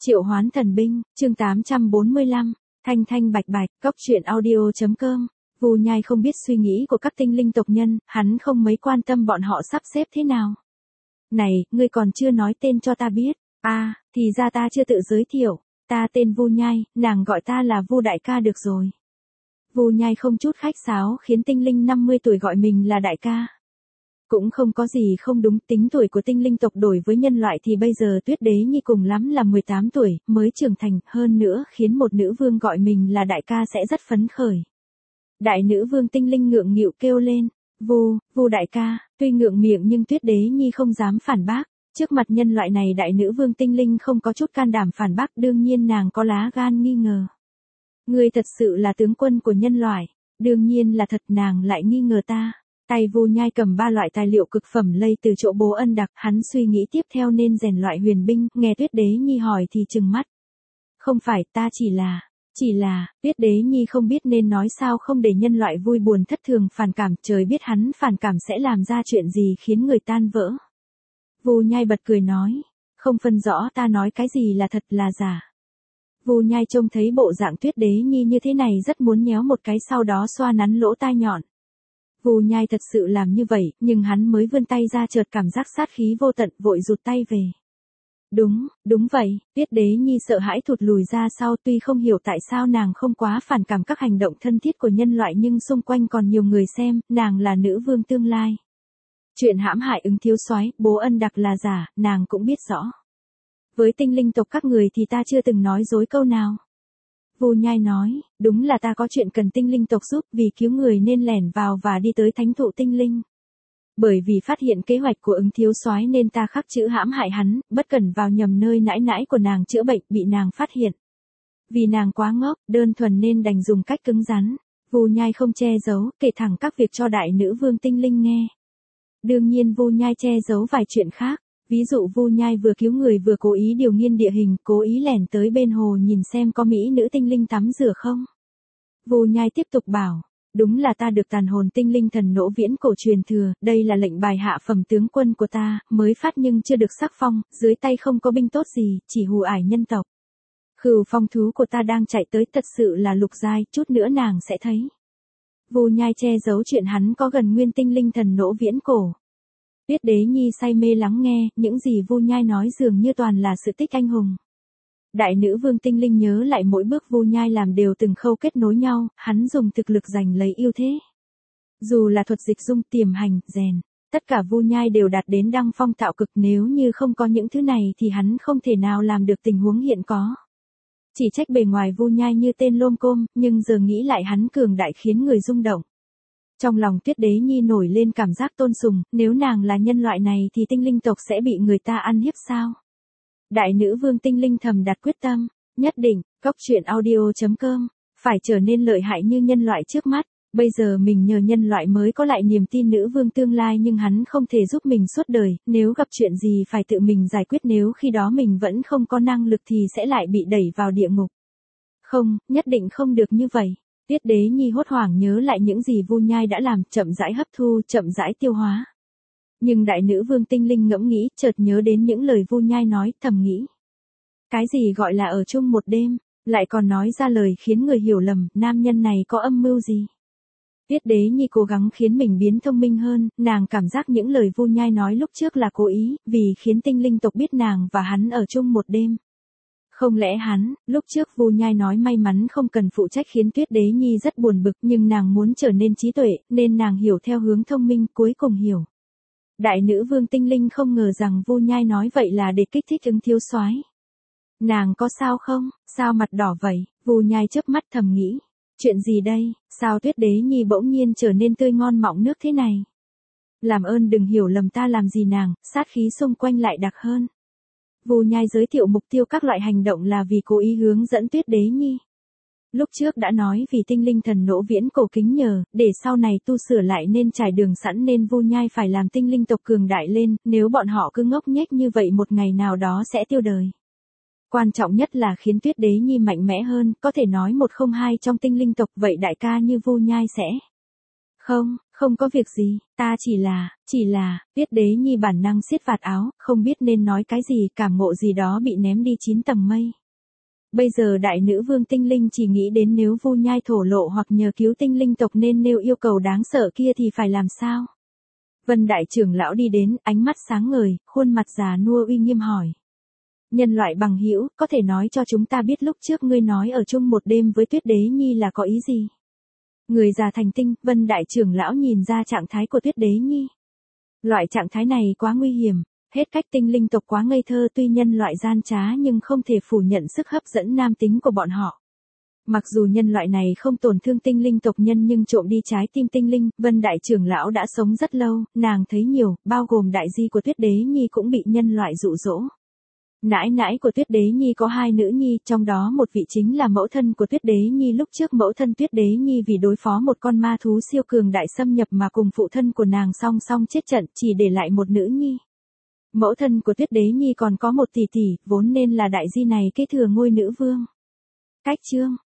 Triệu hoán thần binh, chương 845, thanh thanh bạch bạch, cốc truyện audio.com. Vu Nhai không biết suy nghĩ của các tinh linh tộc nhân, hắn không mấy quan tâm bọn họ sắp xếp thế nào. Này, ngươi còn chưa nói tên cho ta biết. Thì ra ta chưa tự giới thiệu. Ta tên Vu Nhai, nàng gọi ta là Vu đại ca được rồi. Vu Nhai không chút khách sáo khiến tinh linh 50 tuổi gọi mình là đại ca. Cũng không có gì không đúng, tính tuổi của tinh linh tộc đổi với nhân loại thì bây giờ Tuyết Đế Nhi cùng lắm là 18 tuổi, mới trưởng thành, hơn nữa khiến một nữ vương gọi mình là đại ca sẽ rất phấn khởi. Đại nữ vương tinh linh ngượng nghịu kêu lên, Vu đại ca, tuy ngượng miệng nhưng Tuyết Đế Nhi không dám phản bác, trước mặt nhân loại này đại nữ vương tinh linh không có chút can đảm phản bác, đương nhiên nàng có lá gan nghi ngờ. Ngươi thật sự là tướng quân của nhân loại, đương nhiên là thật, nàng lại nghi ngờ ta. Tay Vu Nhai cầm 3 loại tài liệu cực phẩm lây từ chỗ Bố Ân đặc, hắn suy nghĩ tiếp theo nên rèn loại huyền binh, nghe Tuyết Đế Nhi hỏi thì trừng mắt. Không phải, ta chỉ là, Tuyết Đế Nhi không biết nên nói sao không để nhân loại vui buồn thất thường phản cảm, trời biết hắn phản cảm sẽ làm ra chuyện gì khiến người tan vỡ. Vu Nhai bật cười nói, không phân rõ ta nói cái gì là thật là giả. Vu Nhai trông thấy bộ dạng Tuyết Đế Nhi như thế này rất muốn nhéo một cái sau đó xoa nắn lỗ tai nhọn. Vu Nhai thật sự làm như vậy, nhưng hắn mới vươn tay ra chợt cảm giác sát khí vô tận, vội rụt tay về. Đúng vậy, Tuyết Đế Nhi sợ hãi thụt lùi ra sau, tuy không hiểu tại sao nàng không quá phản cảm các hành động thân thiết của nhân loại nhưng xung quanh còn nhiều người xem, nàng là nữ vương tương lai. Chuyện hãm hại Ứng Thiếu Soái, Bố Ân đặc là giả, nàng cũng biết rõ. Với tinh linh tộc các người thì ta chưa từng nói dối câu nào. Vu Nhai nói, đúng là ta có chuyện cần tinh linh tộc giúp, vì cứu người nên lẻn vào và đi tới thánh thụ tinh linh. Bởi vì phát hiện kế hoạch của Ứng Thiếu Soái nên ta khắc chữ hãm hại hắn, bất cẩn vào nhầm nơi nãi nãi của nàng chữa bệnh, bị nàng phát hiện. Vì nàng quá ngốc, đơn thuần nên đành dùng cách cứng rắn. Vu Nhai không che giấu, kể thẳng các việc cho đại nữ vương tinh linh nghe. Đương nhiên Vu Nhai che giấu vài chuyện khác. Ví dụ Vu Nhai vừa cứu người vừa cố ý điều nghiên địa hình, cố ý lẻn tới bên hồ nhìn xem có mỹ nữ tinh linh tắm rửa không. Vu Nhai tiếp tục bảo, đúng là ta được tàn hồn tinh linh thần nỗ viễn cổ truyền thừa, đây là lệnh bài hạ phẩm tướng quân của ta, mới phát nhưng chưa được sắc phong, dưới tay không có binh tốt gì, chỉ hù ải nhân tộc. Khửu phong thú của ta đang chạy tới, thật sự là lục giai, chút nữa nàng sẽ thấy. Vu Nhai che giấu chuyện hắn có gần nguyên tinh linh thần nỗ viễn cổ. Tuyết Đế Nhi say mê lắng nghe, những gì Vu Nhai nói dường như toàn là sự tích anh hùng. Đại nữ vương tinh linh nhớ lại mỗi bước Vu Nhai làm đều từng khâu kết nối nhau, hắn dùng thực lực giành lấy ưu thế. Dù là thuật dịch dung, tiềm hành, rèn, tất cả Vu Nhai đều đạt đến đăng phong tạo cực, nếu như không có những thứ này thì hắn không thể nào làm được tình huống hiện có. Chỉ trách bề ngoài Vu Nhai như tên lôm côm, nhưng giờ nghĩ lại hắn cường đại khiến người rung động. Trong lòng Tuyết Đế Nhi nổi lên cảm giác tôn sùng, nếu nàng là nhân loại này thì tinh linh tộc sẽ bị người ta ăn hiếp sao? Đại nữ vương tinh linh thầm đặt quyết tâm, nhất định, cốc truyện audio.com, phải trở nên lợi hại như nhân loại trước mắt. Bây giờ mình nhờ nhân loại mới có lại niềm tin nữ vương tương lai, nhưng hắn không thể giúp mình suốt đời, nếu gặp chuyện gì phải tự mình giải quyết, nếu khi đó mình vẫn không có năng lực thì sẽ lại bị đẩy vào địa ngục. Không, nhất định không được như vậy. Tuyết Đế Nhi hốt hoảng nhớ lại những gì Vu Nhai đã làm, chậm rãi hấp thu, chậm rãi tiêu hóa. Nhưng đại nữ vương tinh linh ngẫm nghĩ, chợt nhớ đến những lời Vu Nhai nói, thầm nghĩ. Cái gì gọi là ở chung một đêm, lại còn nói ra lời khiến người hiểu lầm, nam nhân này có âm mưu gì? Tuyết Đế Nhi cố gắng khiến mình biến thông minh hơn, nàng cảm giác những lời Vu Nhai nói lúc trước là cố ý, vì khiến tinh linh tộc biết nàng và hắn ở chung một đêm. Không lẽ hắn, lúc trước Vu Nhai nói may mắn không cần phụ trách khiến Tuyết Đế Nhi rất buồn bực, nhưng nàng muốn trở nên trí tuệ, nên nàng hiểu theo hướng thông minh, cuối cùng hiểu. Đại nữ vương tinh linh không ngờ rằng Vu Nhai nói vậy là để kích thích Ứng Thiếu Soái. Nàng có sao không, sao mặt đỏ vậy? Vu Nhai chớp mắt thầm nghĩ. Chuyện gì đây, sao Tuyết Đế Nhi bỗng nhiên trở nên tươi ngon mọng nước thế này? Làm ơn đừng hiểu lầm ta làm gì nàng, sát khí xung quanh lại đặc hơn. Vu Nhai giới thiệu mục tiêu các loại hành động là vì cố ý hướng dẫn Tuyết Đế Nhi. Lúc trước đã nói vì tinh linh thần nỗ viễn cổ kính nhờ, để sau này tu sửa lại nên trải đường sẵn, nên Vu Nhai phải làm tinh linh tộc cường đại lên, nếu bọn họ cứ ngốc nghếch như vậy một ngày nào đó sẽ tiêu đời. Quan trọng nhất là khiến Tuyết Đế Nhi mạnh mẽ hơn, có thể nói 102 trong tinh linh tộc, vậy đại ca như Vu Nhai sẽ. Không có việc gì, ta chỉ là, Tuyết Đế Nhi bản năng siết vạt áo, không biết nên nói cái gì, cảm ngộ gì đó bị ném đi 9 tầng mây. Bây giờ đại nữ vương tinh linh chỉ nghĩ đến nếu Vu Nhai thổ lộ hoặc nhờ cứu tinh linh tộc nên nêu yêu cầu đáng sợ kia thì phải làm sao? Vân đại trưởng lão đi đến, ánh mắt sáng ngời, khuôn mặt già nua uy nghiêm hỏi. Nhân loại bằng hữu, có thể nói cho chúng ta biết lúc trước ngươi nói ở chung một đêm với Tuyết Đế Nhi là có ý gì? Người già thành tinh, Vân đại trưởng lão nhìn ra trạng thái của Tuyết Đế Nhi. Loại trạng thái này quá nguy hiểm, hết cách tinh linh tộc quá ngây thơ, tuy nhân loại gian trá nhưng không thể phủ nhận sức hấp dẫn nam tính của bọn họ. Mặc dù nhân loại này không tổn thương tinh linh tộc nhân nhưng trộm đi trái tim tinh linh, Vân đại trưởng lão đã sống rất lâu, nàng thấy nhiều, bao gồm đại di của Tuyết Đế Nhi cũng bị nhân loại dụ dỗ. Nãi nãi của Tuyết Đế Nhi có 2 nữ nhi, trong đó một vị chính là mẫu thân của Tuyết Đế Nhi, lúc trước mẫu thân Tuyết Đế Nhi vì đối phó một con ma thú siêu cường đại xâm nhập mà cùng phụ thân của nàng song song chết trận, chỉ để lại một nữ nhi. Mẫu thân của Tuyết Đế Nhi còn có một tỷ tỷ, vốn nên là đại di này kế thừa ngôi nữ vương. Cách chương